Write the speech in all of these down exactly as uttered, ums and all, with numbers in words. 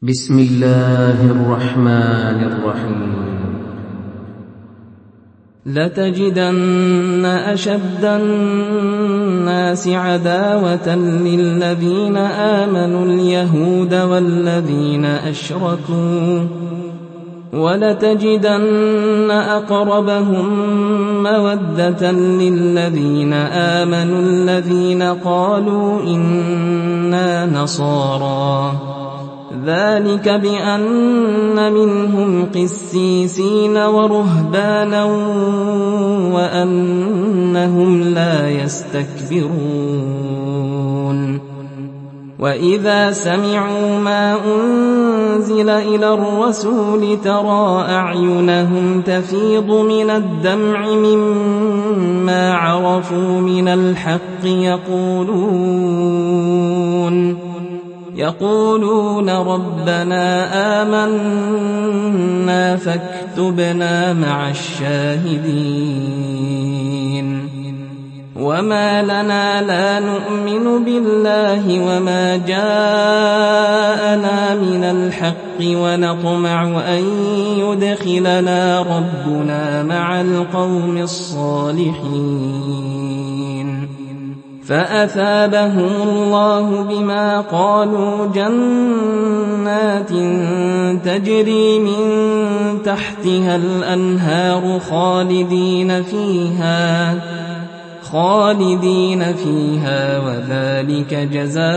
بسم الله الرحمن الرحيم. لتجدن أشد الناس عداوة للذين آمنوا اليهود والذين أشركوا ولتجدن أقربهم مودة للذين آمنوا الذين قالوا إنا نصارى ذلك بأن منهم قسيسين ورهبانا وأنهم لا يستكبرون وإذا سمعوا ما أنزل إلى الرسول ترى أعينهم تفيض من الدمع مما عرفوا من الحق يقولون يقولون ربنا آمنا فاكتبنا مع الشاهدين وما لنا لا نؤمن بالله وما جاءنا من الحق ونطمع أن يدخلنا ربنا مع القوم الصالحين فأثابهم الله بما قالوا جنات تجري من تحتها الأنهار خالدين فيها خالدين فيها وذلك جزاء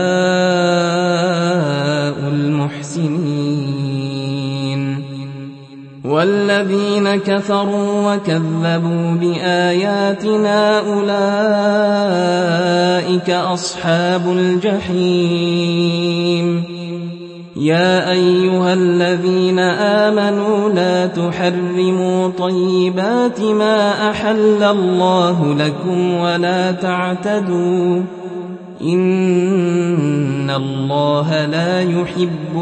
المحسنين والذين كفروا وكذبوا بآياتنا أولئك أصحاب الجحيم يا أيها الذين آمنوا لا تحرموا طيبات ما أحل الله لكم ولا تعتدوا إن الله لا يحب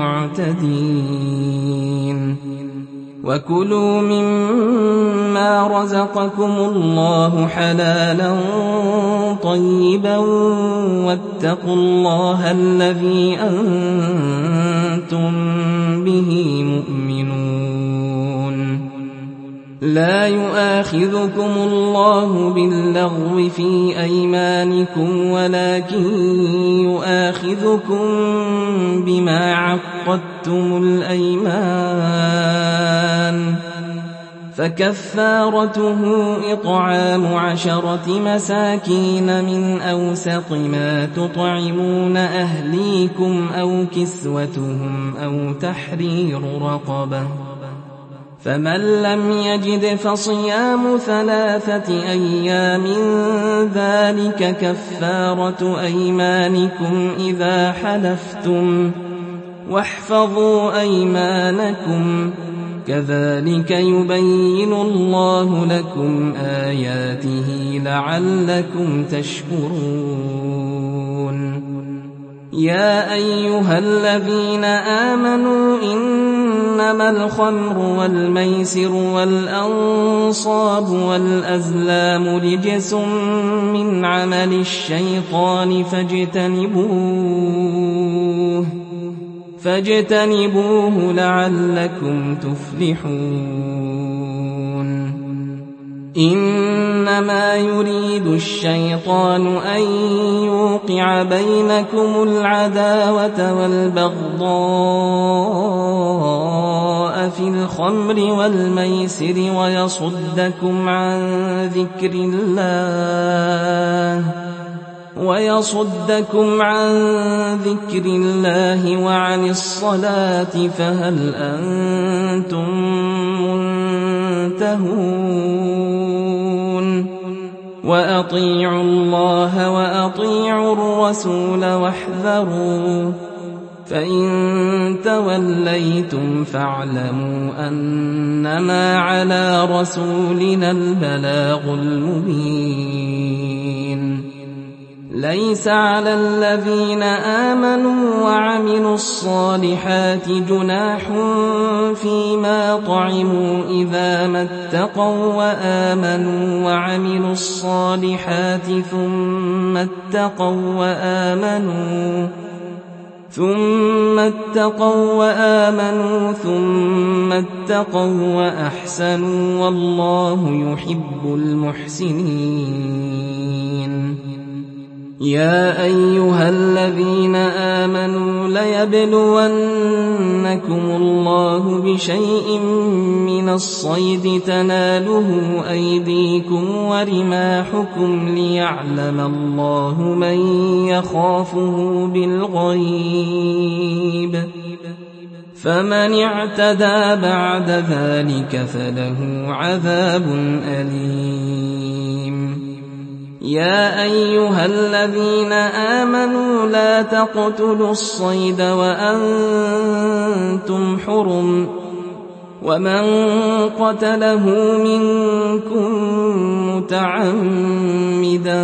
المعتدين وكلوا مما رزقكم الله حلالا طيبا واتقوا الله الذي أنتم به مؤمنون لا يؤاخذكم الله باللغو في أيمانكم ولكن يؤاخذكم بما عقدتم الأيمان فكفارته إطعام عشرة مساكين من أوسط ما تطعمون أهليكم أو كسوتهم أو تحرير رقبة فمن لم يجد فصيام ثلاثة أيام ذلك كفارة أيمانكم إذا حلفتم واحفظوا أيمانكم كذلك يبين الله لكم آياته لعلكم تشكرون يا أيها الذين آمنوا إنما الخمر والميسر والأنصاب والأزلام رجس من عمل الشيطان فاجتنبوه فاجتنبوه لعلكم تفلحون إنما يريد الشيطان أن يوقع بينكم العداوة والبغضاء في الخمر والميسر ويصدكم عن ذكر الله ويصدكم عن ذكر الله وعن الصلاة فهل أنتم منتهون وأطيعوا الله وأطيعوا الرسول واحذروا فإن توليتم فاعلموا أنما على رسولنا البلاغ المبين ليس على الذين آمنوا وعملوا الصالحات جناح فيما طعموا إذا ما اتقوا وآمنوا وعملوا الصالحات ثم اتقوا وآمنوا ثم اتقوا وآمنوا ثم اتقوا وأحسنوا والله يحب المحسنين. يا أيها الذين آمنوا ليبلونكم الله بشيء من الصيد تناله أيديكم ورماحكم ليعلم الله من يخافه بالغيب، فمن اعتدى بعد ذلك فله عذاب أليم. يا أيها الذين آمنوا لا تقتلوا الصيد وأنتم حرم، ومن قتله منكم متعمدا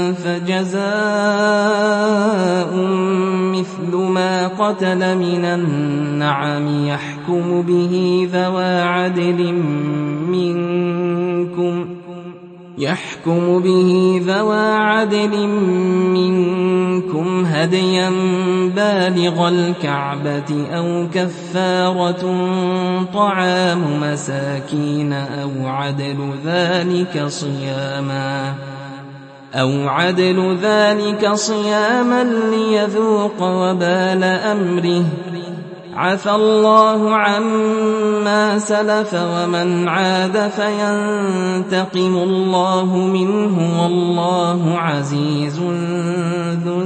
فجزاء مثل ما قتل من النعم يحكم به ذوى عدل منكم يحكم به ذوى عدل منكم هديا بالغ الكعبة أو كفارة طعام مساكين أو عدل ذلك صياما أو عدل ذلك صياما ليذوق وبال أمره، عفى الله عما سلف ومن عاد فينتقم الله منه والله عزيز ذو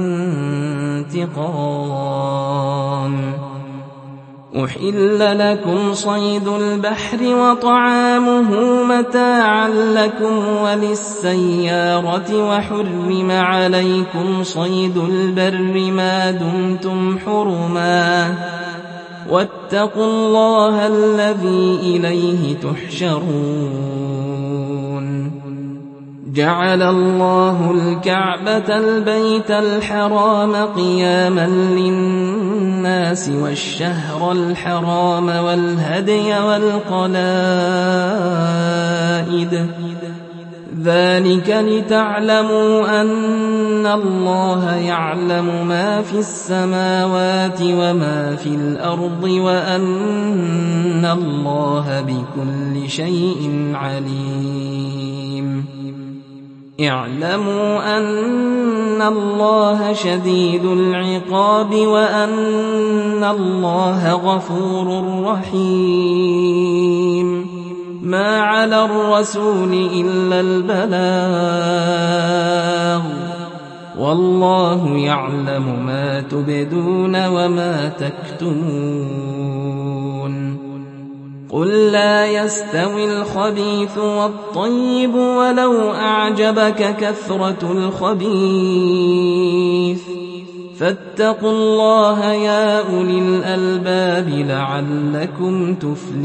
انتقام. أحل لكم صيد البحر وطعامه متاعا لكم وللسيارة، وحرم عليكم صيد البر ما دمتم حرما، واتقوا الله الذي إليه تحشرون. جعل الله الكعبة البيت الحرام قياما للناس والشهر الحرام والهدي والقلائد، ذلك لتعلموا أن الله يعلم ما في السماوات وما في الأرض وأن الله بكل شيء عليم. اعلموا أن الله شديد العقاب وأن الله غفور رحيم. ما على الرسول إلا البلاغ، والله يعلم ما تبدون وما تكتمون. قل لا يستوي الخبيث والطيب ولو أعجبك كثرة الخبيث، فاتقوا الله يا أولي الألباب لعلكم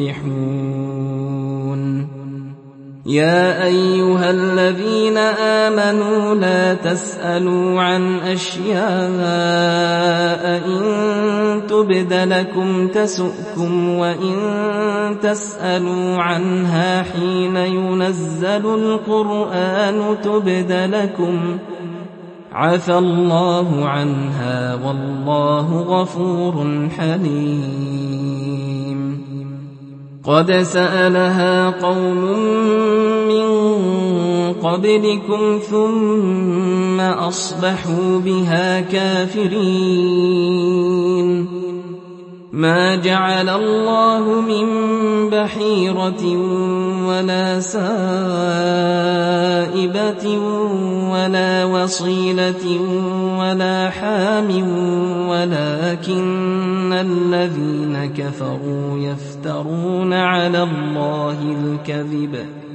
تفلحون. يا أيها الذين آمنوا لا تسألوا عن أشياء إن تبد لكم تسؤكم، وإن تسألوا عنها حين ينزل القرآن تبد لكم، عفى الله عنها والله غفور حليم. قد سألها قوم من قبلكم ثم أصبحوا بها كافرين. ما جعل الله من بحيرة ولا سائبة ولا وصيلة ولا حام، ولكن الذين كفروا يفترون على الله الكذب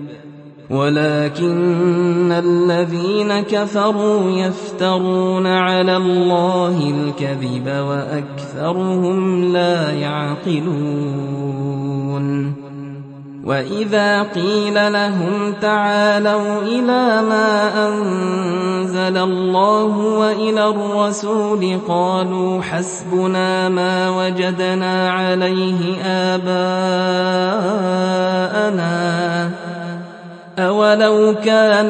ولكن الذين كفروا يفترون على الله الكذب وأكثرهم لا يعقلون. وإذا قيل لهم تعالوا إلى ما أنزل الله وإلى الرسول قالوا حسبنا ما وجدنا عليه آباءنا أولو كان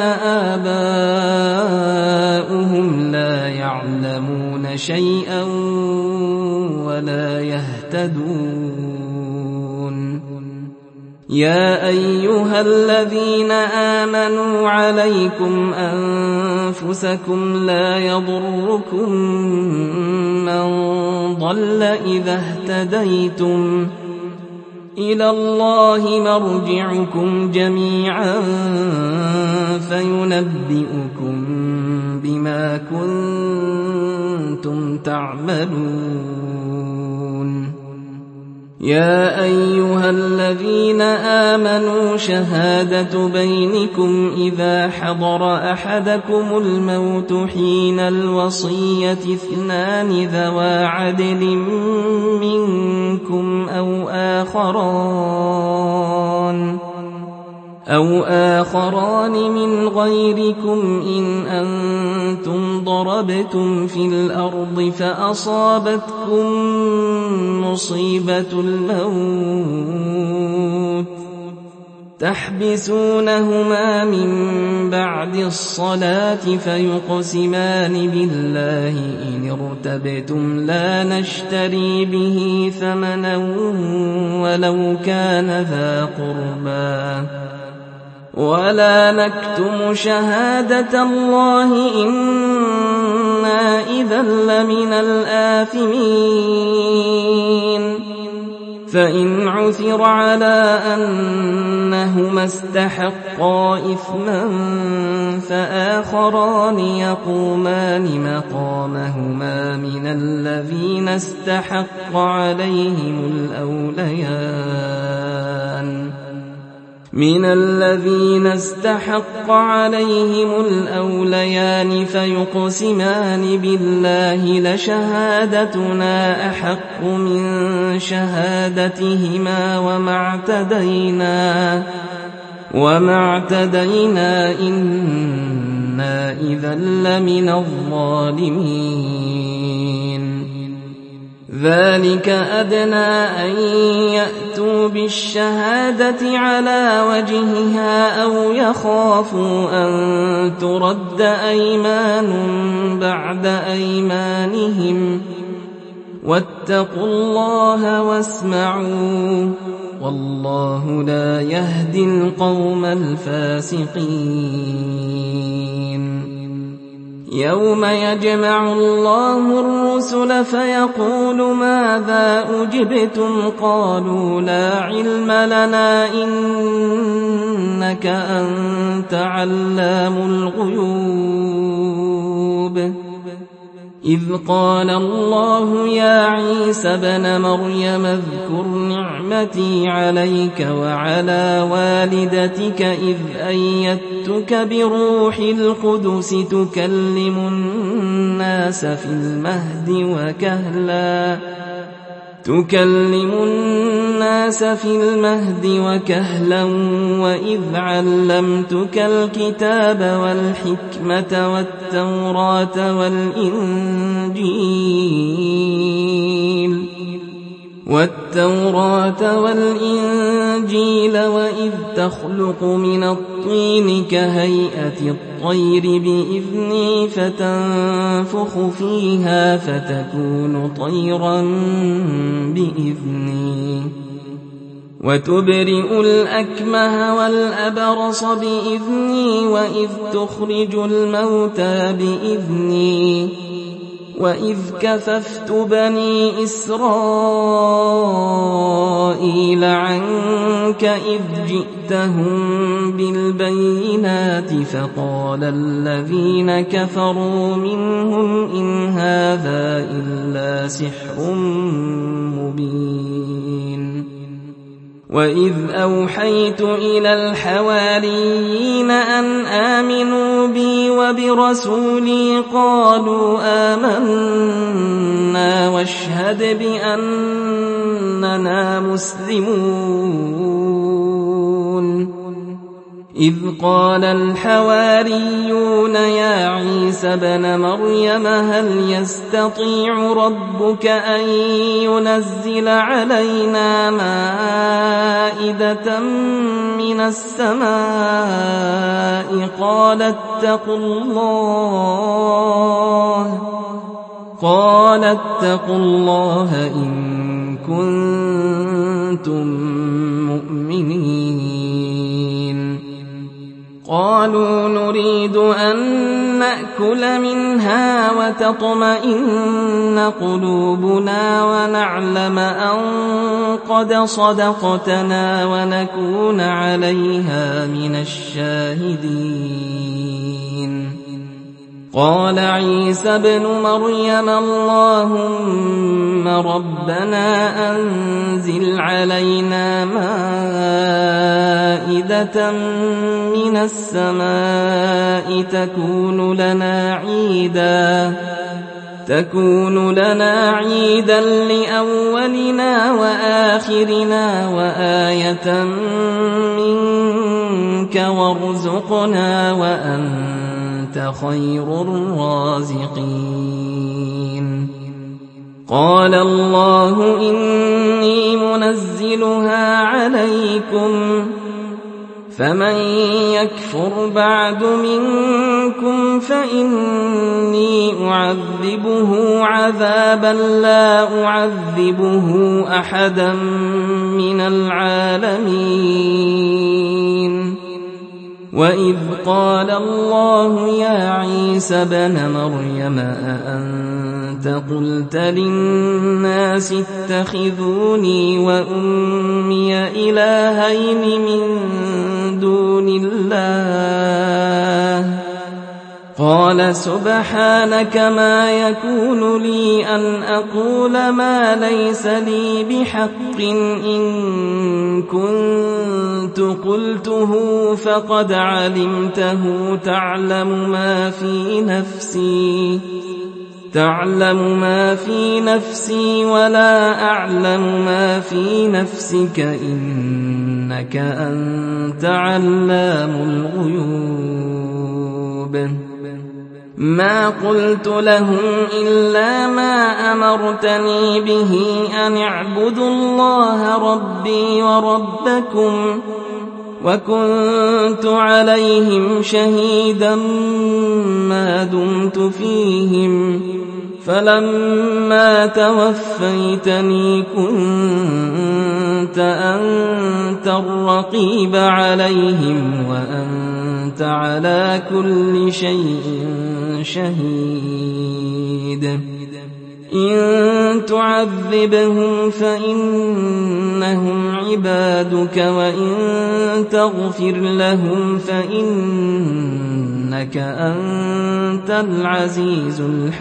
آباؤهم لا يعلمون شيئا ولا يهتدون. يا أيها الذين آمنوا عليكم أنفسكم لا يضركم من ضل إذا اهتديتم إلى الله مرجعكم جميعا فينبئكم بما كنتم تعملون. يا أيها الذين آمنوا شهادة بينكم إذا حضر أحدكم الموت حين الوصية اثنان ذوى عدل منكم أو آخران أو آخران من غيركم إن أنتم ضربتم في الأرض فأصابتكم مصيبة الموت تحبسونهما من بعد الصلاة فيقسمان بالله إن ارتبتم لا نشتري به ثمنا ولو كان ذا قربى ولا نكتم شهادة الله إنا إذا لمن الآثمين. فإن عثر على أنهما استحقا إثما فآخران يقومان مقامهما من الذين استحق عليهم الأوليان من الذين استحق عليهم الأوليان فيقسمان بالله لشهادتنا أحق من شهادتهما وما اعتدينا وما اعتدينا إنا إذا لمن الظالمين. ذلك أدنى أن يأتوا بالشهادة على وجهها أو يخافوا أن ترد أيمان بعد أيمانهم واتقوا الله واسمعوا والله لا يهدي القوم الفاسقين. يوم يجمع الله الرسل فيقول ماذا أجبتم قالوا لا علم لنا إنك أنت علام الغيوب. إذ قال الله يا عيسى ابن مريم اذكر نعمتي عليك وعلى والدتك إذ أيدتك بروح القدس تكلم الناس في المهد وكهلا تكلم الناس في المهد وكهلا وإذ علمتك الكتاب والحكمة والتوراة والإنجيل والتوراة والإنجيل وإذ تخلق من الطين كهيئة الطير بإذني فتنفخ فيها فتكون طيرا بإذني وتبرئ الأكمه والأبرص بإذني وإذ تخرج الموتى بإذني وإذ كففت بني إسرائيل عنك إذ جئتهم بالبينات فقال الذين كفروا منهم إن هذا إلا سحر مبين. وإذ أوحيت إلى الحواريين أن آمنوا بي وبرسولي قالوا آمنا واشهد بأننا مسلمون. إذ قال الحواريون يا عيسى ابن مريم هل يستطيع ربك أن ينزل علينا مائدة من السماء قال اتقوا الله قال اتقوا الله إن كنتم مؤمنين قالوا نريد أن نأكل منها وتطمئن قلوبنا ونعلم أن قد صدقتنا ونكون عليها من الشاهدين قال عيسى ابن مريم اللهم ربنا أنزل علينا مائدة من السماء تكون لنا عيدا تكون لنا عيدا لأولنا وآخرنا وآية منك وارزقنا وأنت خير الرازقين قال الله إني منزلها عليكم فمن يكفر بعد منكم فإني أعذبه عذابا لا أعذبه أحدا من العالمين وإذ قال الله يا عيسى ابن مريم أأنت قلت للناس اتخذوني وأمي إلهين من دون الله قال سبحانك ما يكون لي أن أقول ما ليس لي بحق إن كنت قلته فقد علمته تعلم ما في نفسي تعلم ما في نفسي ولا أعلم ما في نفسك إنك أنت علام الغيوب ما قلت لهم إلا ما أمرتني به أن اعبدوا الله ربي وربكم وكنت عليهم شهيدا ما دمت فيهم فلما توفيتني كنت أنت الرقيب عليهم وأنت على كل شيء شهيد إن تعذبهم فإنهم عبادك وإن تغفر لهم فإنك أنت العزيز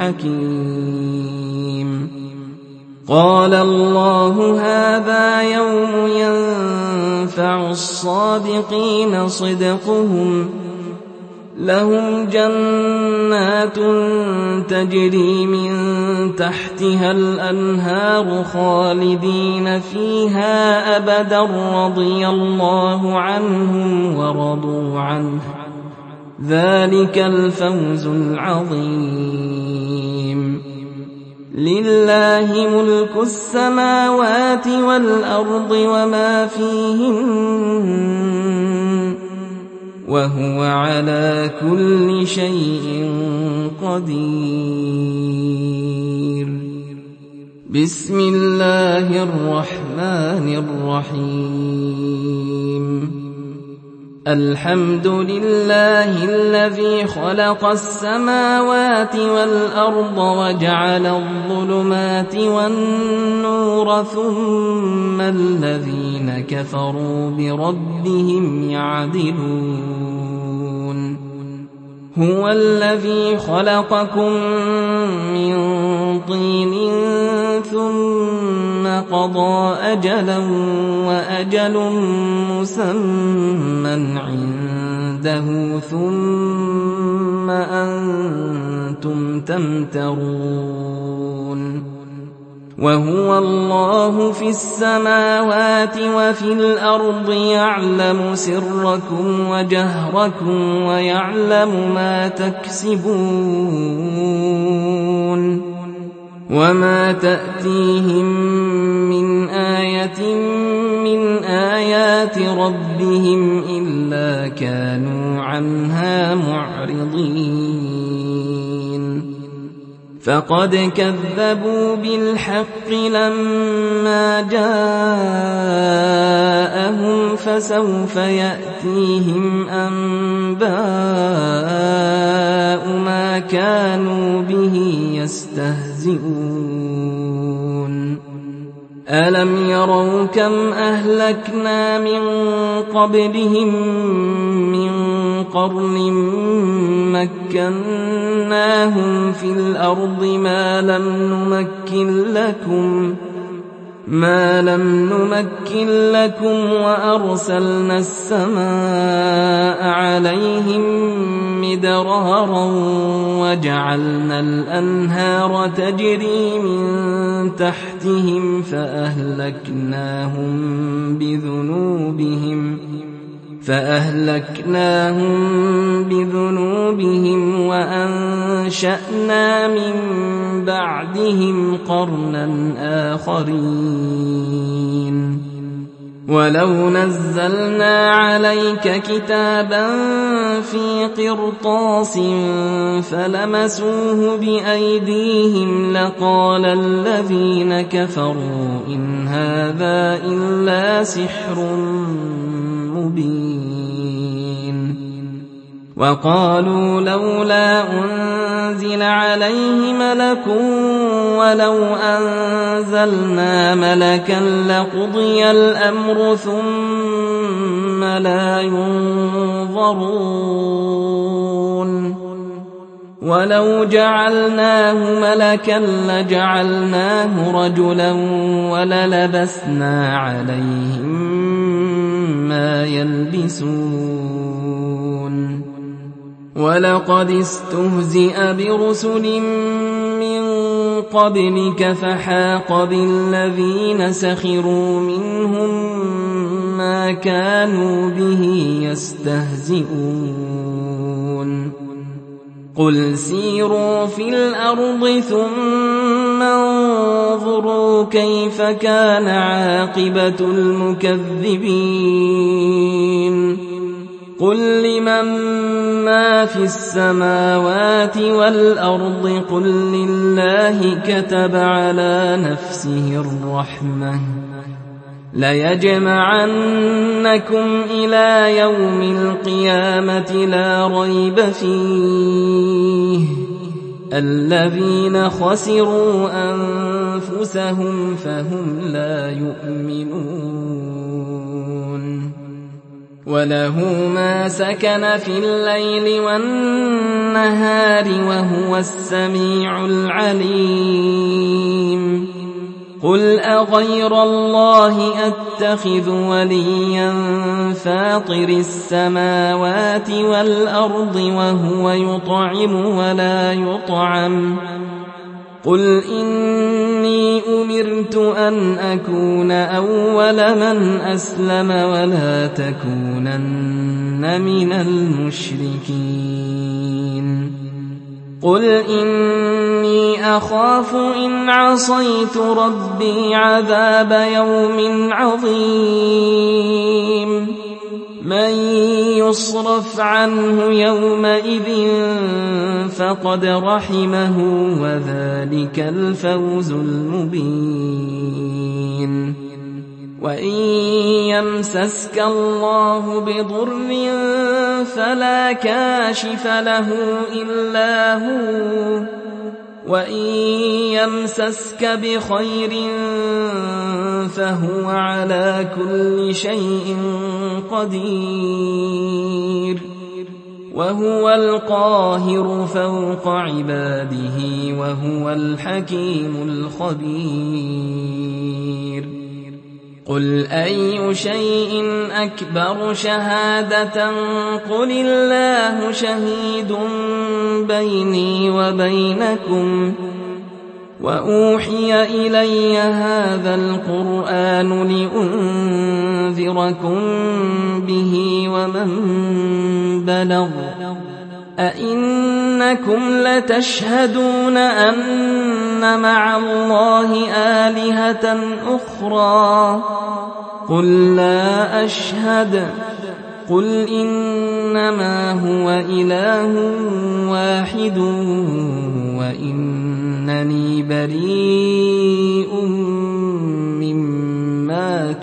الحكيم قال الله هذا يوم ينفع الصادقين صدقهم لهم جنات تجري من تحتها الأنهار خالدين فيها أبدا رضي الله عنهم ورضوا عنه ذلك الفوز العظيم لله ملك السماوات والأرض وما فيهن وهو على كل شيء قدير بسم الله الرحمن الرحيم الحمد لله الذي خلق السماوات والأرض وجعل الظلمات والنور ثم الذين كفروا بربهم يعدلون هو الذي خلقكم من طين ثم قضى أجلا وأجل مسمى عنده ثم أنتم تمترون وهو الله في السماوات وفي الأرض يعلم سركم وجهركم ويعلم ما تكسبون وما تأتيهم من آية من آيات ربهم إلا كانوا عنها معرضين فقد كذبوا بالحق لما جاءهم فسوف يأتيهم أنباء ما كانوا به يستهزئون ألم يروا كم أهلكنا من قبلهم من قرن مكناهم في الأرض ما لم نمكن لكم ما لم نمكن لكم وأرسلنا السماء عليهم مدرارا وجعلنا الأنهار تجري من تحتهم فأهلكناهم بذنوبهم فأهلكناهم بذنوبهم وأنشأنا من بعدهم قرنا آخرين ولو نزلنا عليك كتابا في قرطاس فلمسوه بأيديهم لقال الذين كفروا إن هذا إلا سحر مبين وقالوا لولا أنزل عليه ملك ولو أنزلنا ملكا لقضي الأمر ثم لا ينظرون ولو جعلناه ملكا لجعلناه رجلا وللبسنا عليهم ما يلبسون ولقد استهزئ برسل من قبلك فحاق بالذين سخروا منهم ما كانوا به يستهزئون قل سيروا في الأرض ثم انظروا كيف كان عاقبة المكذبين قل لمن ما في السماوات والأرض قل لله كتب على نفسه الرحمة ليجمعنكم إلى يوم القيامة لا ريب فيه الذين خسروا أنفسهم فهم لا يؤمنون وله ما سكن في الليل والنهار وهو السميع العليم قل أغير الله أتخذ وليا فاطر السماوات والأرض وهو يطعم ولا يطعم قل إني أمرت أن أكون أول من أسلم ولا تكونن من المشركين قل إني أخاف إن عصيت ربي عذاب يوم عظيم من يصرف عنه يومئذ فقد رحمه وذلك الفوز المبين وإن يمسسك الله بضر فلا كاشف له إلا هو وإن يمسسك بخير فهو على كل شيء قدير وهو القاهر فوق عباده وهو الحكيم الخبير قل أي شيء أكبر شهادة قل الله شهيد بيني وبينكم وأوحي إلي هذا القرآن لأنذركم به ومن بلغ أئنكم لتشهدون أن مع الله آلهة أخرى قل لا أشهد قل إنما هو إله واحد وإنني بريء مما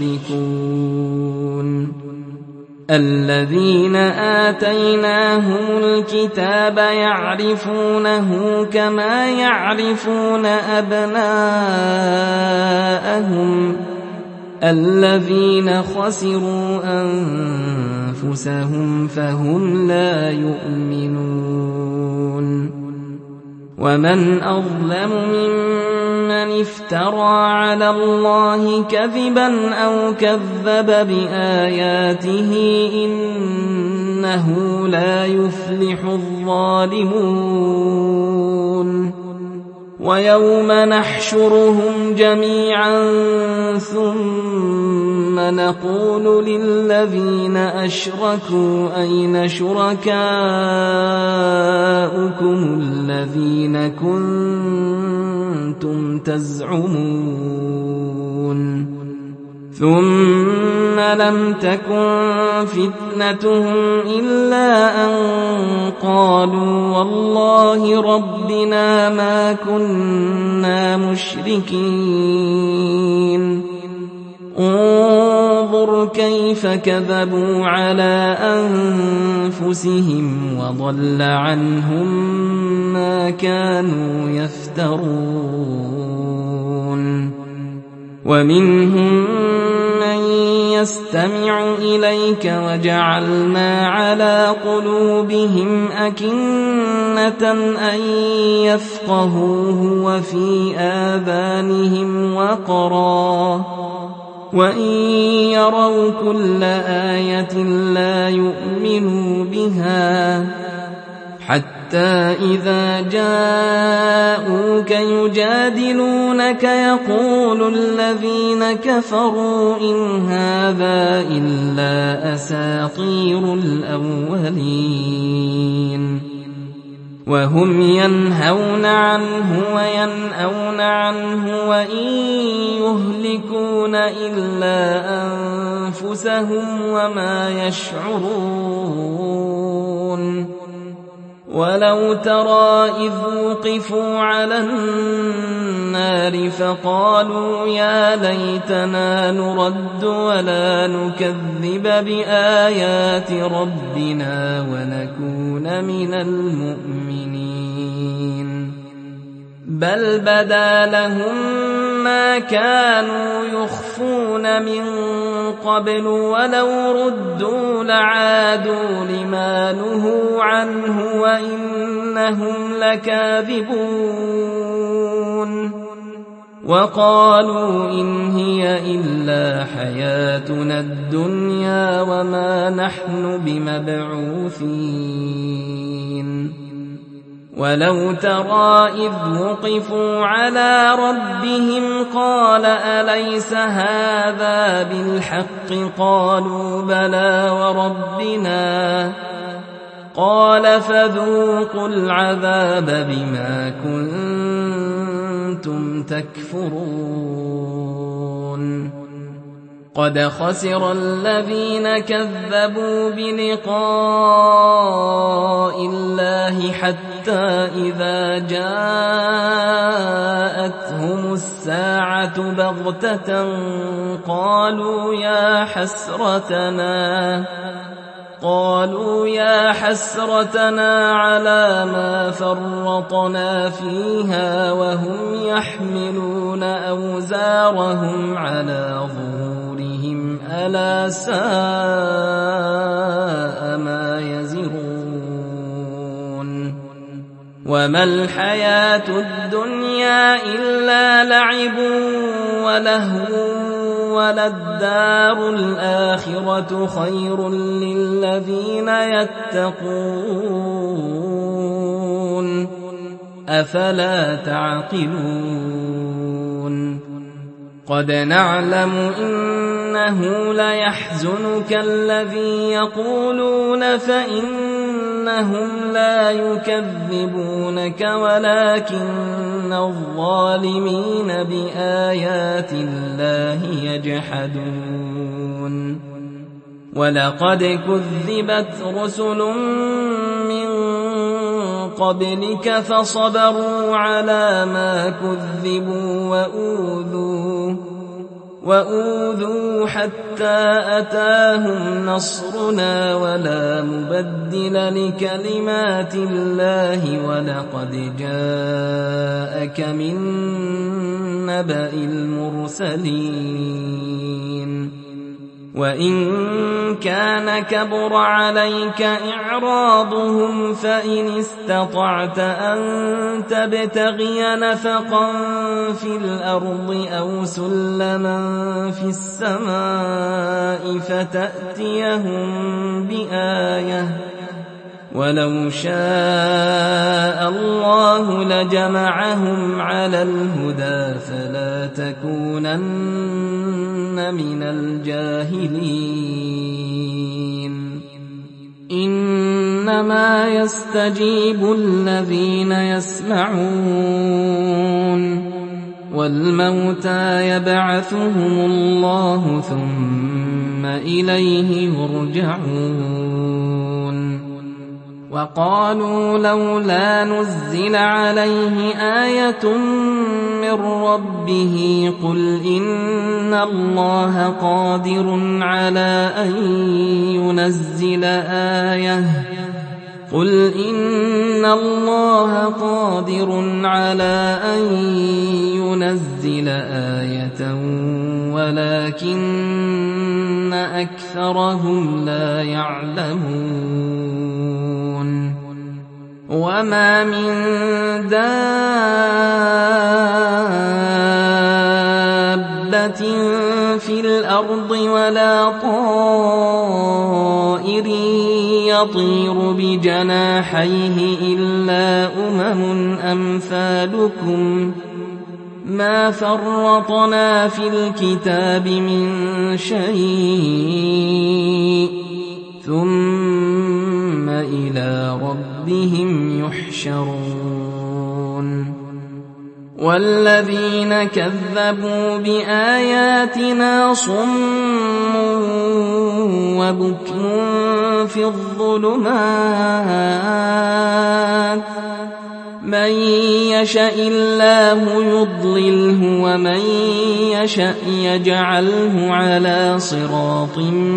تشركون الذين آتيناهم الكتاب يعرفونه كما يعرفون أبناءهم الذين خسروا أنفسهم فهم لا يؤمنون ومن أظلم ممن افترى على الله كذبا أو كذب بآياته إنه لا يفلح الظالمون ويوم نحشرهم جميعا ثم نقول للذين أشركوا أين شركاؤكم الذين كنتم تزعمون ثم لم تكن فتنتهم إلا أن قالوا والله ربنا ما كنا مشركين انظر كيف كذبوا على أنفسهم وضل عنهم ما كانوا يفترون ومنهم من يستمع إليك وجعلنا على قلوبهم أكنة أن يفقهوه وفي آذانهم وقرا وإن يروا كل آية لا يؤمنوا بها حتى إذا جاءوك يجادلونك يقول الذين كفروا إن هذا إلا أساطير الأولين وهم ينهون عنه وينأون عنه وإن يهلكون إلا أنفسهم وما يشعرون ولو ترى إذ وقفوا على النار فقالوا يا ليتنا نرد ولا نكذب بآيات ربنا ونكون من المؤمنين بل بدا لهم ما كانوا يخفون من قبل ولو ردوا لعادوا لما نهوا عنه وإنهم لكاذبون وقالوا إن هي إلا حياتنا الدنيا وما نحن بمبعوثين ولو ترى إذ وقفوا على ربهم قال أليس هذا بالحق قالوا بلى وربنا قال فذوقوا العذاب بما كنتم تكفرون قد خسر الذين كذبوا بلقاء الله حتى إذا جاءتهم الساعة بغتة قالوا يا حسرتنا قالوا يا حسرتنا على ما فرطنا فيها وهم يحملون أوزارهم على ظهورهم ألا ساء ما يزرون وما الحياة الدنيا إلا لعب ولهو وللدار الآخرة خير للذين يتقون أفلا تعقلون قد نعلم إنه ليحزنك الذي يقولون فإنهم لا يكذبونك ولكن الظالمين بآيات الله يجحدون ولقد كذبت رسل من قبلك فصبروا على ما كذبوا وأوذوا وأوذوا حتى أتاهم نصرنا ولا مبدل لكلمات الله ولقد جاءك من نبأ المرسلين وإن كان كبر عليك إعراضهم فإن استطعت أن تبتغي نفقا في الأرض أو سلما في السماء فتأتيهم بآية ولو شاء الله لجمعهم على الهدى فلا تكونن من الجاهلين إنما يستجيب الذين يسمعون والموتى يبعثهم الله ثم إليه يرجعون وقالوا لولا نزل عليه آية من ربه قل إن الله قادر على أن ينزل آية قل إن الله قادر على أن ينزل آية ولكن أكثرهم لا يعلمون وما من دابة في الأرض ولا طائر يطير بجناحيه إلا أمم أمثالكم ما فرطنا في الكتاب من شيء ثم إلى ربهم يحشرون والذين كذبوا بآياتنا صم وبكم في الظلمات من يشاء الله يضلله ومن يشاء يجعله على صراط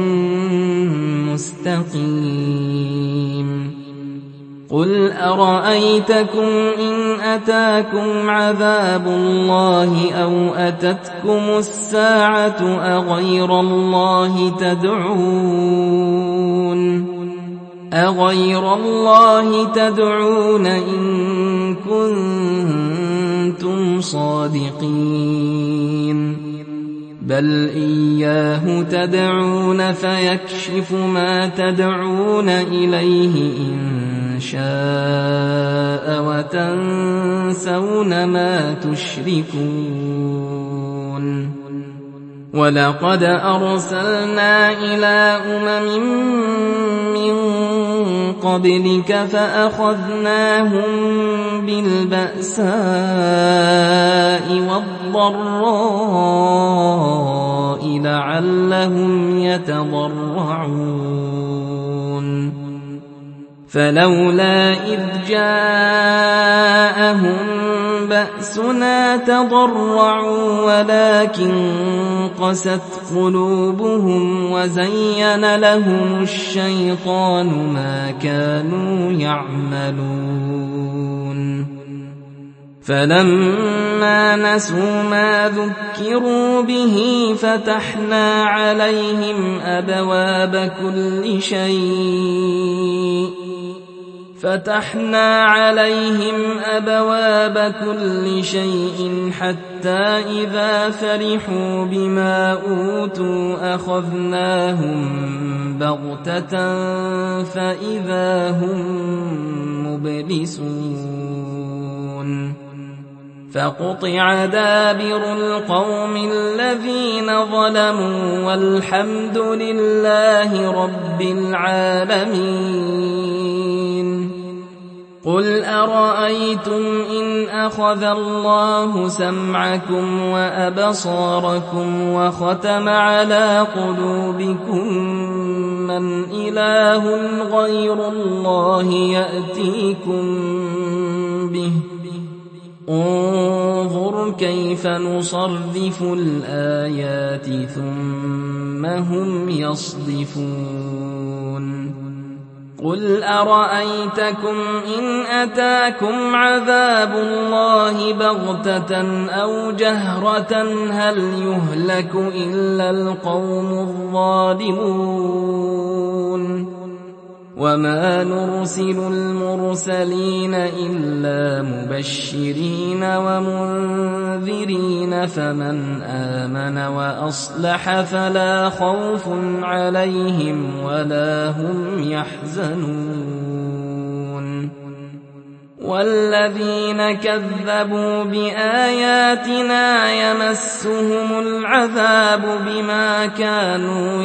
مستقيم قل أرأيتكم إن أتاكم عذاب الله أو أتتكم الساعة أغير الله تدعون أغير الله تدعون إن كنتم صادقين بل إياه تدعون فيكشف ما تدعون إليه إن شاء وتنسون ما تشركون ولقد أرسلنا إلى أمم من قبلك فأخذناهم بالبأساء والضراء لعلهم يتضرعون فلولا إذ جاءهم بأسنا تضرعوا ولكن قست قلوبهم وزين لهم الشيطان ما كانوا يعملون فلما نسوا ما ذكروا به فتحنا عليهم أبواب كل شيء فتحنا عليهم أبواب كل شيء حتى إذا فرحوا بما أوتوا أخذناهم بغتة فإذا هم مبلسون فقطع دابر القوم الذين ظلموا والحمد لله رب العالمين قل أرأيتم إن أخذ الله سمعكم وأبصاركم وختم على قلوبكم من إله غير الله يأتيكم به انظر كيف نصرف الآيات ثم هم يصدفون قل أرأيتكم إن أتاكم عذاب الله بغتة أو جهرة هل يهلك إلا القوم الظالمون وما نرسل المرسلين إلا مبشرين ومنذرين فمن آمن وأصلح فلا خوف عليهم ولا هم يحزنون والذين كذبوا بآياتنا يمسهم العذاب بما كانوا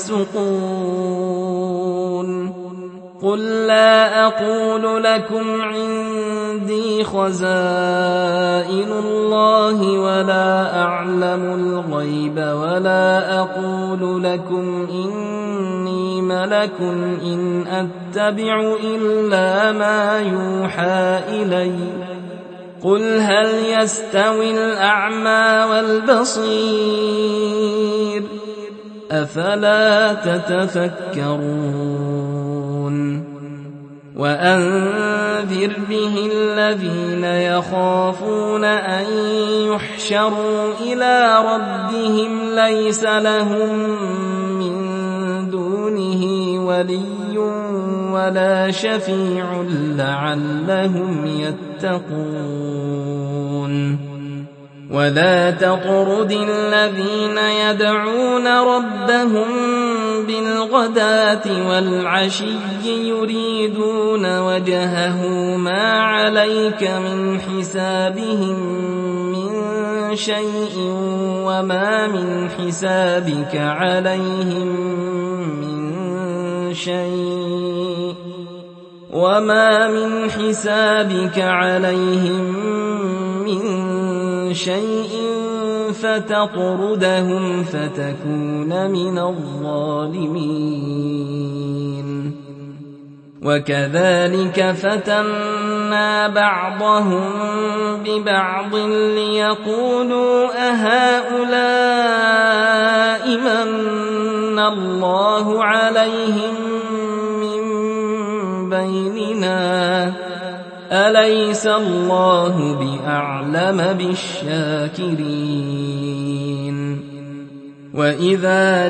يفسقون قل لا أقول لكم عندي خزائن الله ولا أعلم الغيب ولا أقول لكم إني ملك إن أتبع إلا ما يوحى إلي قل هل يستوي الأعمى والبصير أفلا تتفكرون وأنذر به الذين يخافون أن يحشروا إلى ربهم ليس لهم من دونه ولي ولا شفيع لعلهم يتقون ولا تطرد الذين يدعون ربهم بالغداة والعشي يريدون وجهه ما عليك من حسابهم من شيء وما من حسابك عليهم من شيء وما من حسابك عليهم من شيء فتطردهم فتكون من الظالمين وكذلك فتنا بعضهم ببعض ليقولوا أهؤلاء من الله عليهم من بيننا أليس الله بأعلم بالشاكرين وإذا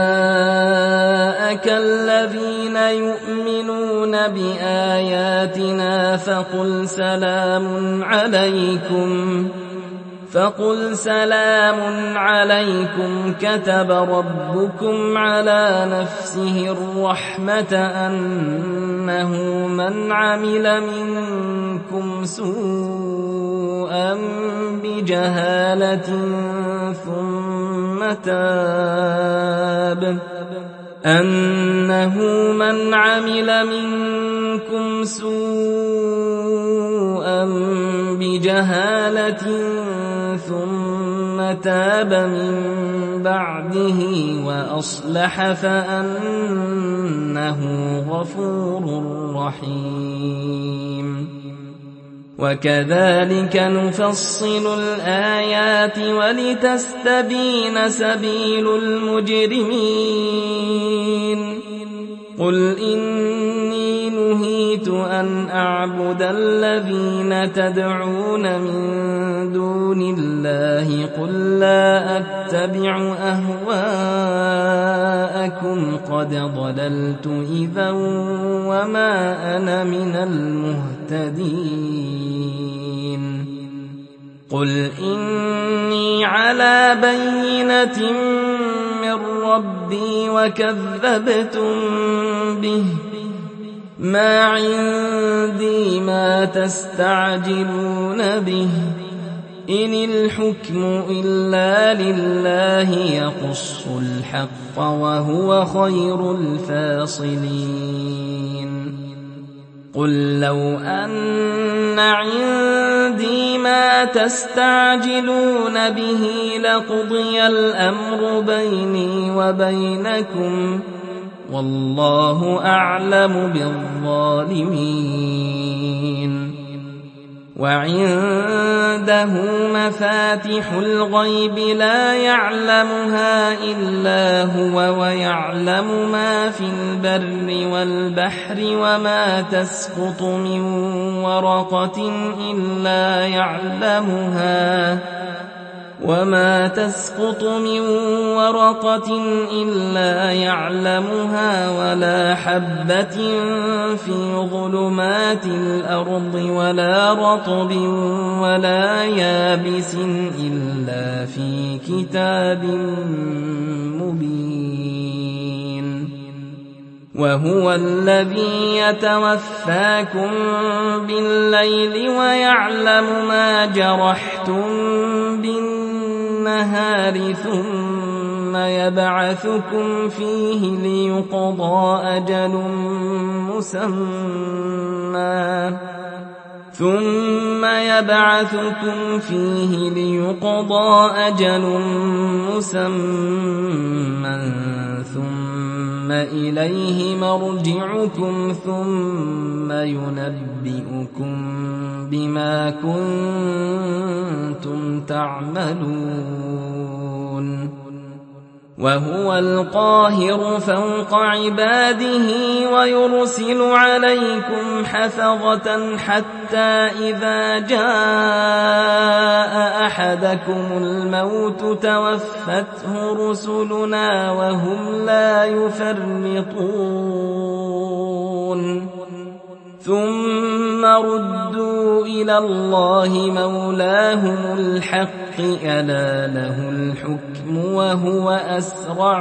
جاءك الذين يؤمنون بآياتنا فقل سلام عليكم فقل سلام عليكم كتب ربكم على نفسه الرحمة أنه من عمل منكم سوءا بجهالة ثم تاب أنه من عمل منكم سوءا بجهالة ثم تاب من بعده وأصلح فأنه غفور رحيم وكذلك نفصل الآيات ولتستبين سبيل المجرمين قل إني نهيت أن أعبد الذين تدعون من دون الله قل لا أتبع أهواءكم قد ضللت إذا وما أنا من المهتدين قل إني على بينة من ربي وكذبتم به ما عندي ما تستعجلون به إن الحكم إلا لله يقص الحق وهو خير الفاصلين قل لو أن عندي ما تستعجلون به لقضي الأمر بيني وبينكم والله أعلم بالظالمين. وعنده مفاتح الغيب لا يعلمها إلا هو ويعلم ما في البر والبحر وما تسقط من ورقة إلا يعلمها وما تسقط من ورقة إلا يعلمها ولا حبة في ظلمات الأرض ولا رطب ولا يابس إلا في كتاب مبين. وهو الذي يتوفاكم بالليل ويعلم ما جرحتم بالنهار ثم يبعثكم فيه ليقضى أجل مسمى ثم يبعثكم فيه ليقضى أجل مسمى ثم إليه مرجعكم ثم ينبئكم بما كنتم تعملون. وهو القاهر فوق عباده ويرسل عليكم حفظة حتى إذا جاء أحدكم الموت توفته رسلنا وهم لا يفرطون ثم ردوا إلى الله مولاهم الحق ألا له الحكم وهو أسرع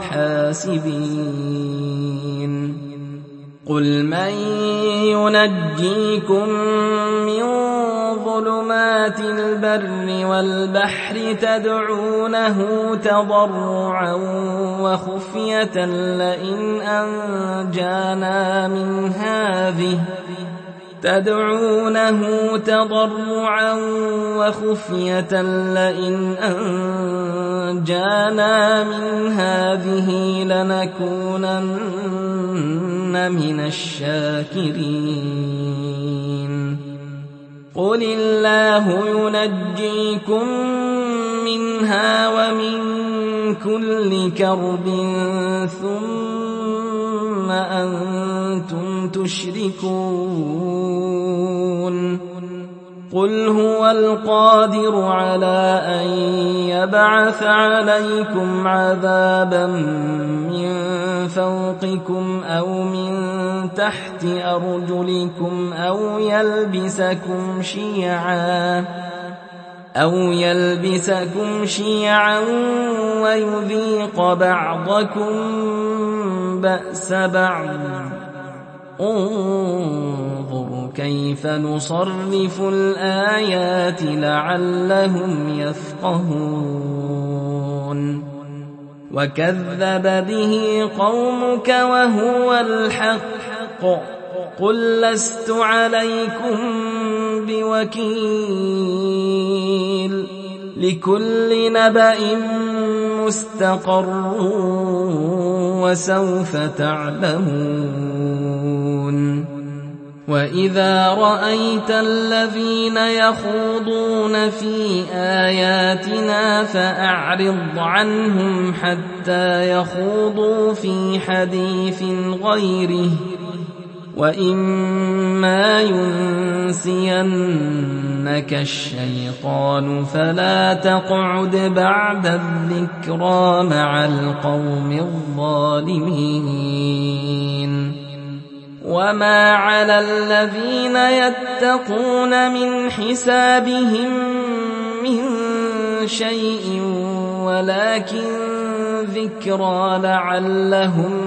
الحاسبين. قل من ينجيكم من ظلمات البر والبحر تدعونه تضرعا وخفية لئن أنجانا من هذه تدعونه تضرعا وخفية لئن أنجانا من هذه لنكونن من الشاكرين. قل الله ينجيكم منها ومن كل كرب ثم أنتم تشركون. قل هو القادر على أن يبعث عليكم عذابا من فوقكم أو من تحت أرجلكم أو يلبسكم شيعا أو يلبسكم شيعا ويذيق بعضكم بأس بعض. انظر كيف نصرف الآيات لعلهم يفقهون. وكذب به قومك وهو الحق قل لست عليكم بوكيل لكل نبأ مستقر وسوف تعلمون. وإذا رأيت الذين يخوضون في آياتنا فأعرض عنهم حتى يخوضوا في حديث غيره وإما ينسينك الشيطان فلا تقعد بعد الذكرى مع القوم الظالمين. وما على الذين يتقون من حسابهم من شيء ولكن ذكرى لعلهم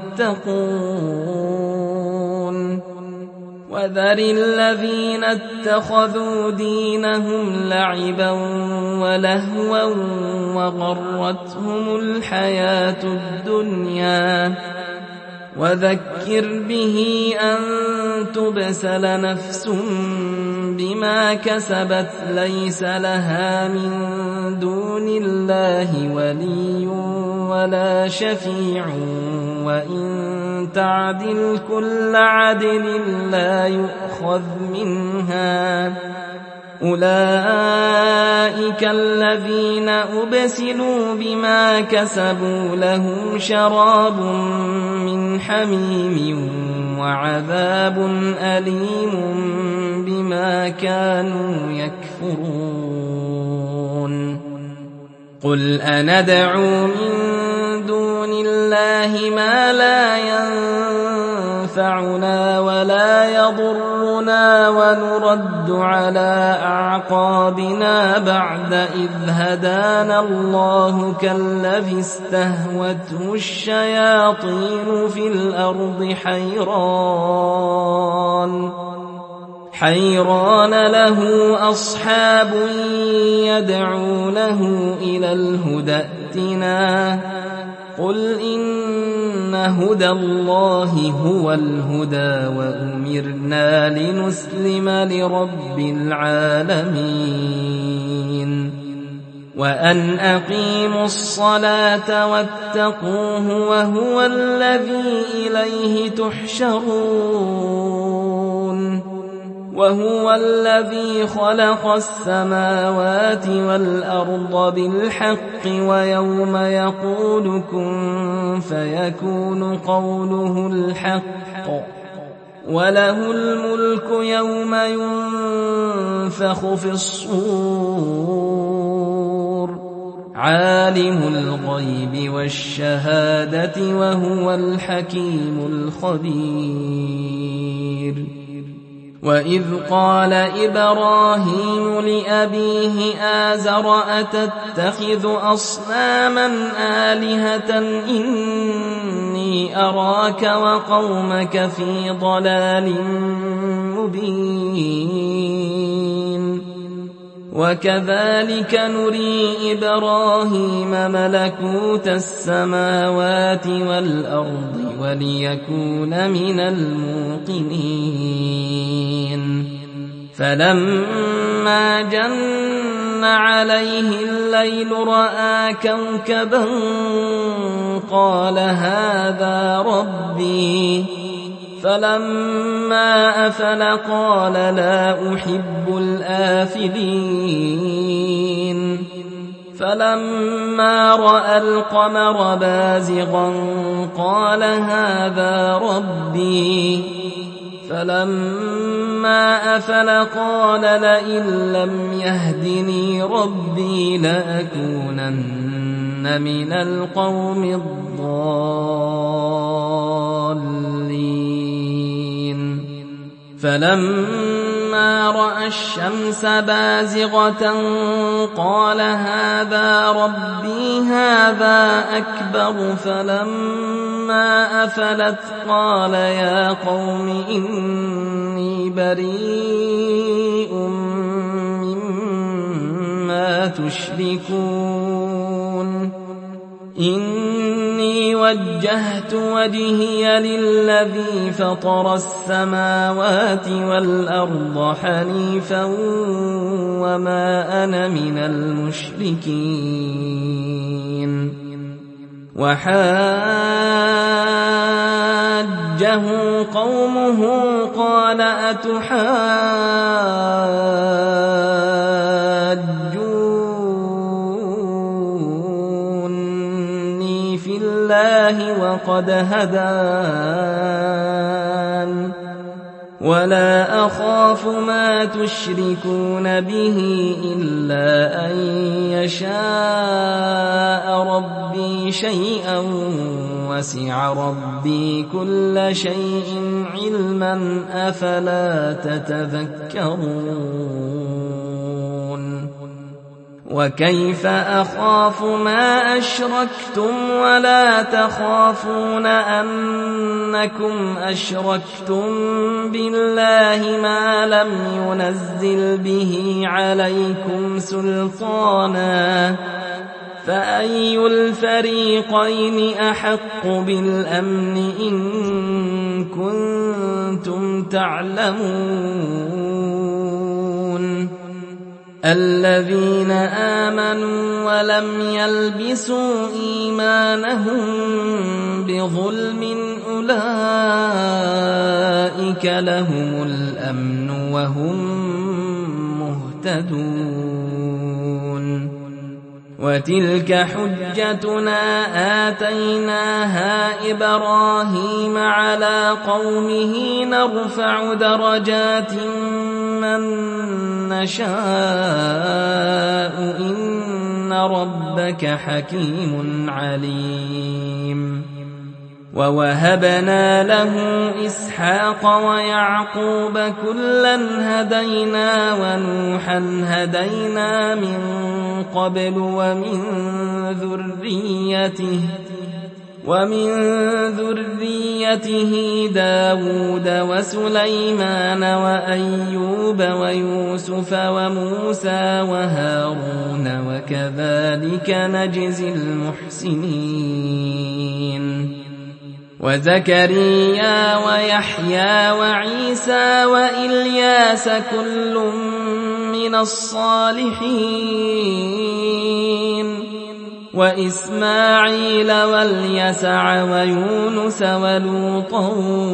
يتقون. وذر الذين اتخذوا دينهم لعبا ولهوا وغرتهم الحياة الدنيا وذكر به أن تبسل نفس بما كسبت ليس لها من دون الله ولي ولا شفيع وإن تعدل كل عدل لا يؤخذ منها أولئك الذين أبسلوا بما كسبوا لهم شراب من حميم وعذاب أليم بما كانوا يكفرون قل أندعو من دون الله ما لا ينفعنا ولا يضرنا ونرد على أعقابنا بعد إذ هدانا الله كالذي استهوته الشياطين في الأرض حيران حيران له أصحاب يدعونه إلى الهدى ائتنا قل إن هدى الله هو الهدى وأمرنا لنسلم لرب العالمين وأن أقيموا الصلاة واتقوه وهو الذي إليه تحشرون وهو الذي خلق السماوات والأرض بالحق ويوم يقول كن فيكون قوله الحق وله الملك يوم ينفخ في الصور عالم الغيب والشهادة وهو الحكيم الخبير وإذ قال إبراهيم لأبيه آزر أتتخذ أصناما آلهة إني أراك وقومك في ضلال مبين وكذلك نري إبراهيم ملكوت السماوات والأرض وليكون من الموقنين فلما جن عليه الليل رأى كوكبا قال هذا ربي فلما أفل قال لا أحب الآفلين فلما رأى القمر بازغا قال هذا ربي فلما أفل قال لئن لم يهدني ربي لأكونن من القوم الضالين فلما رأى الشمس بازغة قال هذا ربي هذا أكبر فلما أفلت قال يا قوم إني بريء مما تشركون إني وجهت وجهي للذي فطر السماوات والأرض حنيفا وما أنا من المشركين وحاجه قومه قال أتحاجوني في الله وقد هدان ولا أخاف ما تشركون به إلا أن يشاء ربي شيئا وسع ربي كل شيء علما أفلا تتذكرون وكيف أخاف ما أشركتم ولا تخافون أنكم أشركتم بالله ما لم ينزل به عليكم سلطانا فأي الفريقين أحق بالأمن إن كنتم تعلمون الذين آمنوا ولم يلبسوا إيمانهم بظلم أولئك لهم الأمن وهم مهتدون وتلك حجتنا آتيناها إبراهيم على قومه نرفع درجات من نشاء إن ربك حكيم عليم ووهبنا له إسحاق ويعقوب كلا هدينا ونوحا هدينا من قبل ومن ذريته ومن ذريته داود وسليمان وأيوب ويوسف وموسى وهارون وكذلك نجزي المحسنين وزكريا ويحيى وعيسى وإلياس كل من الصالحين وإسماعيل واليسع ويونس ولوطا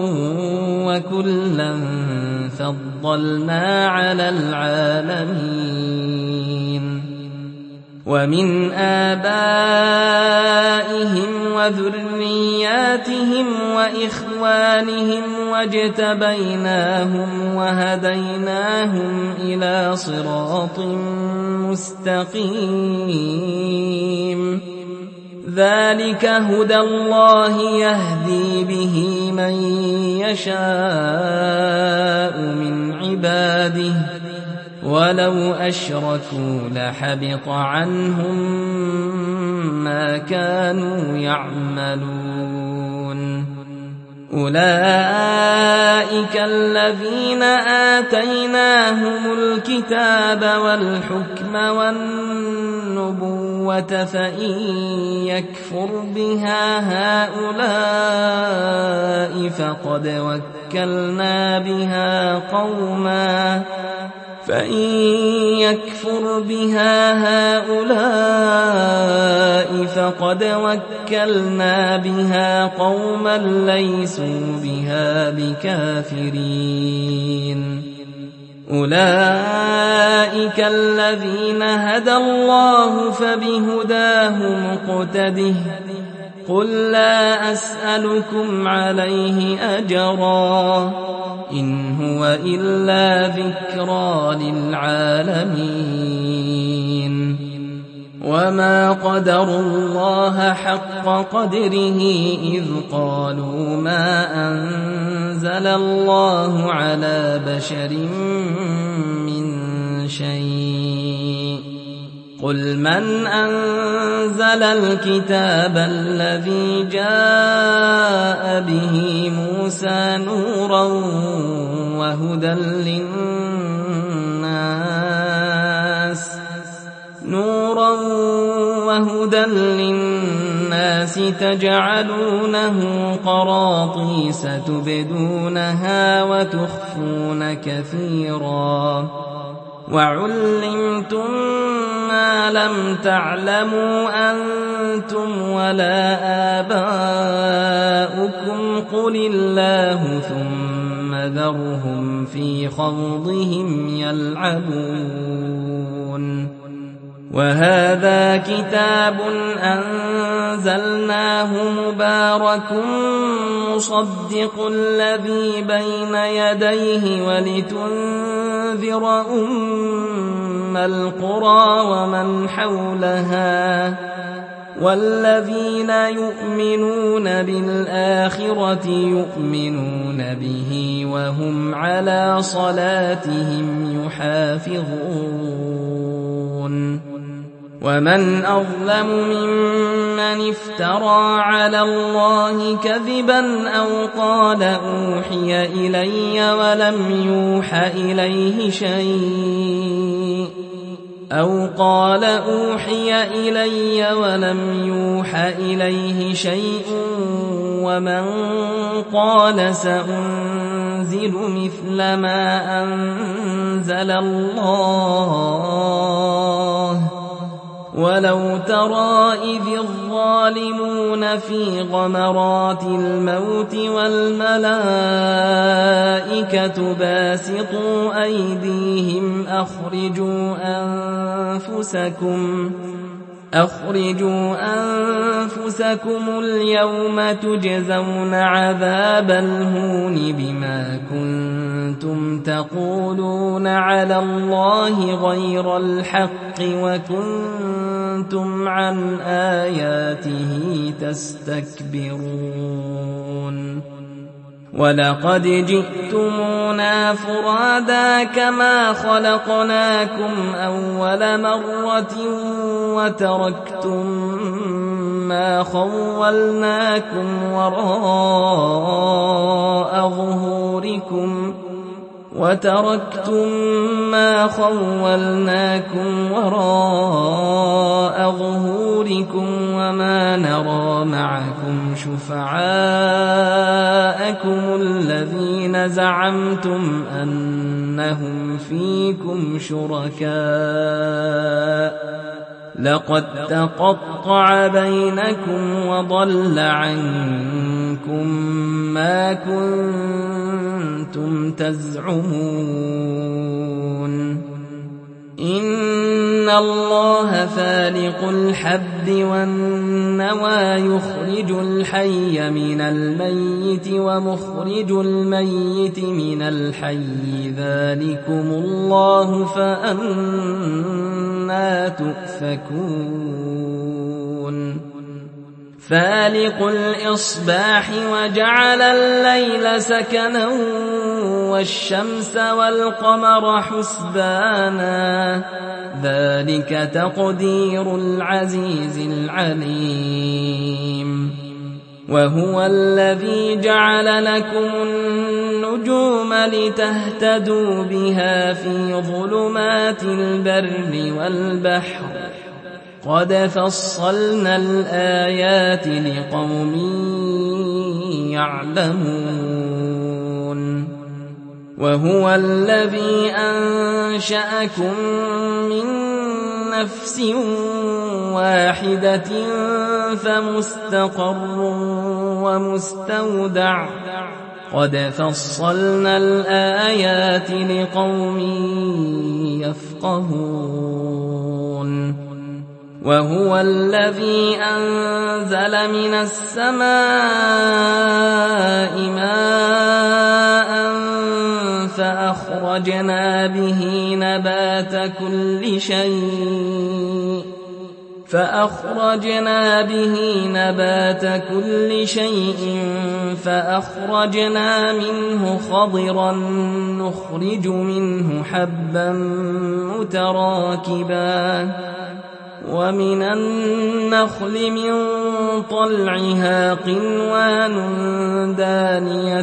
وكلا فضلنا على العالمين ومن آبائهم وذرياتهم وإخوانهم واجتبيناهم وهديناهم إلى صراط مستقيم ذلك هدى الله يهدي به من يشاء من عباده ولو أشركوا لحبط عنهم ما كانوا يعملون أولئك الذين آتيناهم الكتاب والحكم والنبوة فإن يكفر بها هؤلاء فقد وكلنا بها قوما فإن يكفر بها هؤلاء فقد وكلنا بها قوما ليسوا بها بكافرين أولئك الذين هدى الله فبهداه مقتده قل لا أسألكم عليه أجرا إن هو إلا ذكرى للعالمين وما قدروا الله حق قدره إذ قالوا ما أنزل الله على بشر من شيء قل من أنزل الكتاب الذي جاء به موسى نورا وهدى للناس نورا وهدى للناس تجعلونه قراطيس تبدونها وتخفون كثيرا وعلمتم ما لم تعلموا أنتم ولا آباؤكم قل الله ثم ذرهم في خوضهم يلعبون وهذا كتاب أنزلناه مبارك مصدق الذي بين يديه ولتنذر أم القرى ومن حولها والذين يؤمنون بالآخرة يؤمنون به وهم على صلاتهم يحافظون ومن أظلم ممن افترى على الله كذبا أو قال أوحي إلي ولم يوح إليه شيء أو قال أوحي إلي ولم يوح إليه شيء ومن قال سأنزل مثل ما أنزل الله ولو ترى إذ الظالمون في غمرات الموت والملائكة باسطوا أيديهم أخرجوا أنفسكم أخرجوا أنفسكم اليوم تجزون عذاب الهون بما كنتم تقولون على الله غير الحق وكنتم عن آياته تستكبرون ولقد جئتمونا فرادا كما خلقناكم أول مرة وتركتم ما خولناكم وراء ظهوركم وتركتم ما خولناكم وراء ظهوركم وما نرى معكم شفعاءكم الذين زعمتم أنهم فيكم شركاء لقد تقطع بينكم وضل عنكم ما كنتم تزعمون إن الله فالق الحب والنوى يخرج الحي من الميت ومخرج الميت من الحي ذلكم الله فأنى تؤفكون فالق الإصباح وجعل الليل سكنا والشمس والقمر حسبانا ذلك تقدير العزيز العليم وهو الذي جعل لكم النجوم لتهتدوا بها في ظلمات البر والبحر قد فصلنا الآيات لقوم يعلمون وهو الذي أنشأكم من نفس واحدة فمستقر ومستودع قد فصلنا الآيات لقوم يفقهون وهو الذي أنزل من السماء ماء فأخرجنا به نبات كل شيء فأخرجنا به نبات كل شيء فأخرجنا منه خضرا نخرج منه حبا متراكبا ومن النخل من طلعها قنوان دانية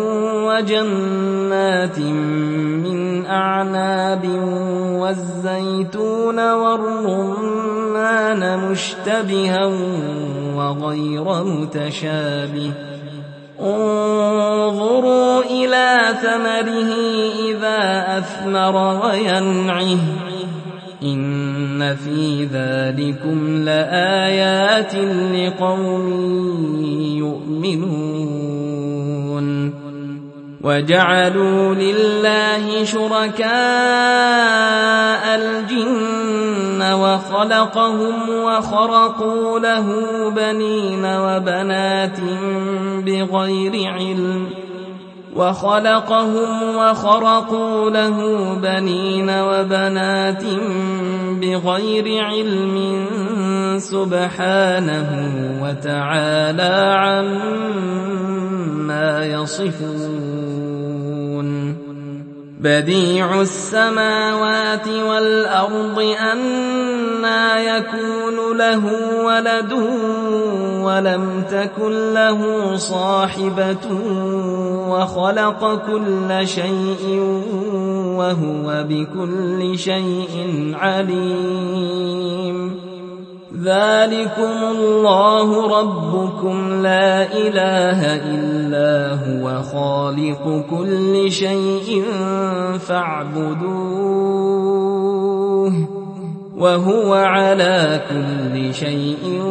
وجنات من أعناب والزيتون والرمان مشتبها وغير متشابه انظروا إلى ثمره إذا أثمر وينعه إن في ذلكم لآيات لقوم يؤمنون وجعلوا لله شركاء الجن وخلقهم وخرقوا له بنين وبنات بغير علم وخلقهم وخرقوا له بنين وبنات بغير علم سبحانه وتعالى عما يصفون بديع السماوات والأرض أنى يكون له ولد ولم تكن له صاحبة وخلق كل شيء وهو بكل شيء عليم ذلكم الله ربكم لا إله إلا هو خالق كل شيء فاعبدوه وهو على كل شيء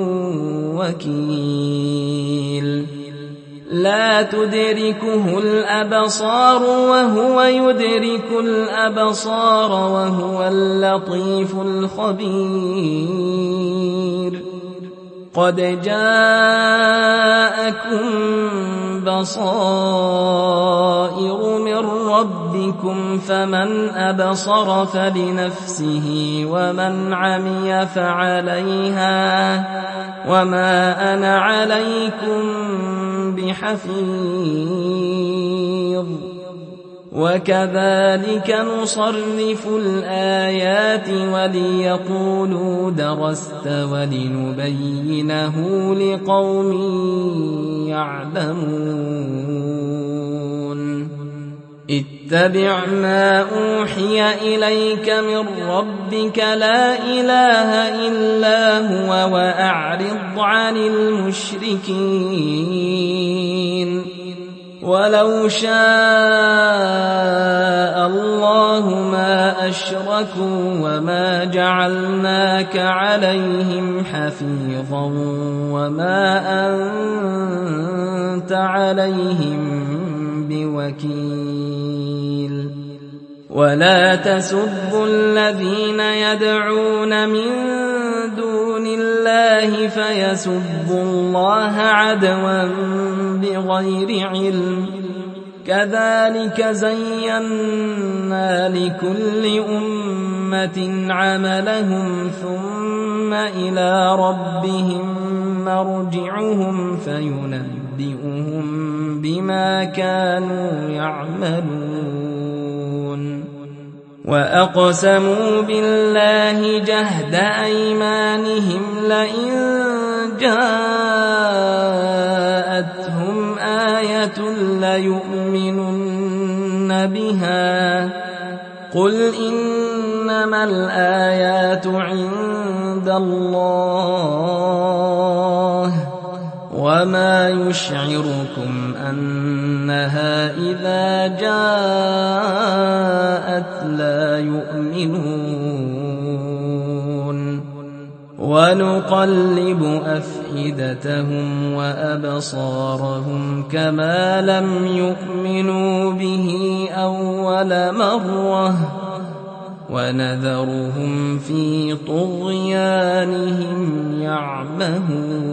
وكيل لا تدركه الأبصار وهو يدرك الأبصار وهو اللطيف الخبير قد جاءكم بصائر من ربكم فمن أبصر فلنفسه ومن عمي فعليها وما أنا عليكم بحفيظ وكذلك نصرف الآيات وليقولوا درست ولنبينه لقوم يعلمون اتبع ما أوحي إليك من ربك لا إله إلا هو وأعرض عن المشركين ولو شاء الله ما أشركوا وما جعلناك عليهم حفيظا وما أنت عليهم بوكيل ولا تسبوا الذين يدعون من دون الله فيسبوا الله عدوا بغير علم كذلك زينا لكل أمة عملهم ثم إلى ربهم مرجعهم فينبئهم بما كانوا يعملون وأقسموا بالله جهد أيمانهم لئن جاءتهم آية ليؤمنن بها قل إنما الآيات عند الله وما يشعركم أنها إذا جاءت لا يؤمنون ونقلب أفئدتهم وأبصارهم كما لم يؤمنوا به أول مرة ونذرهم في طغيانهم يعمهون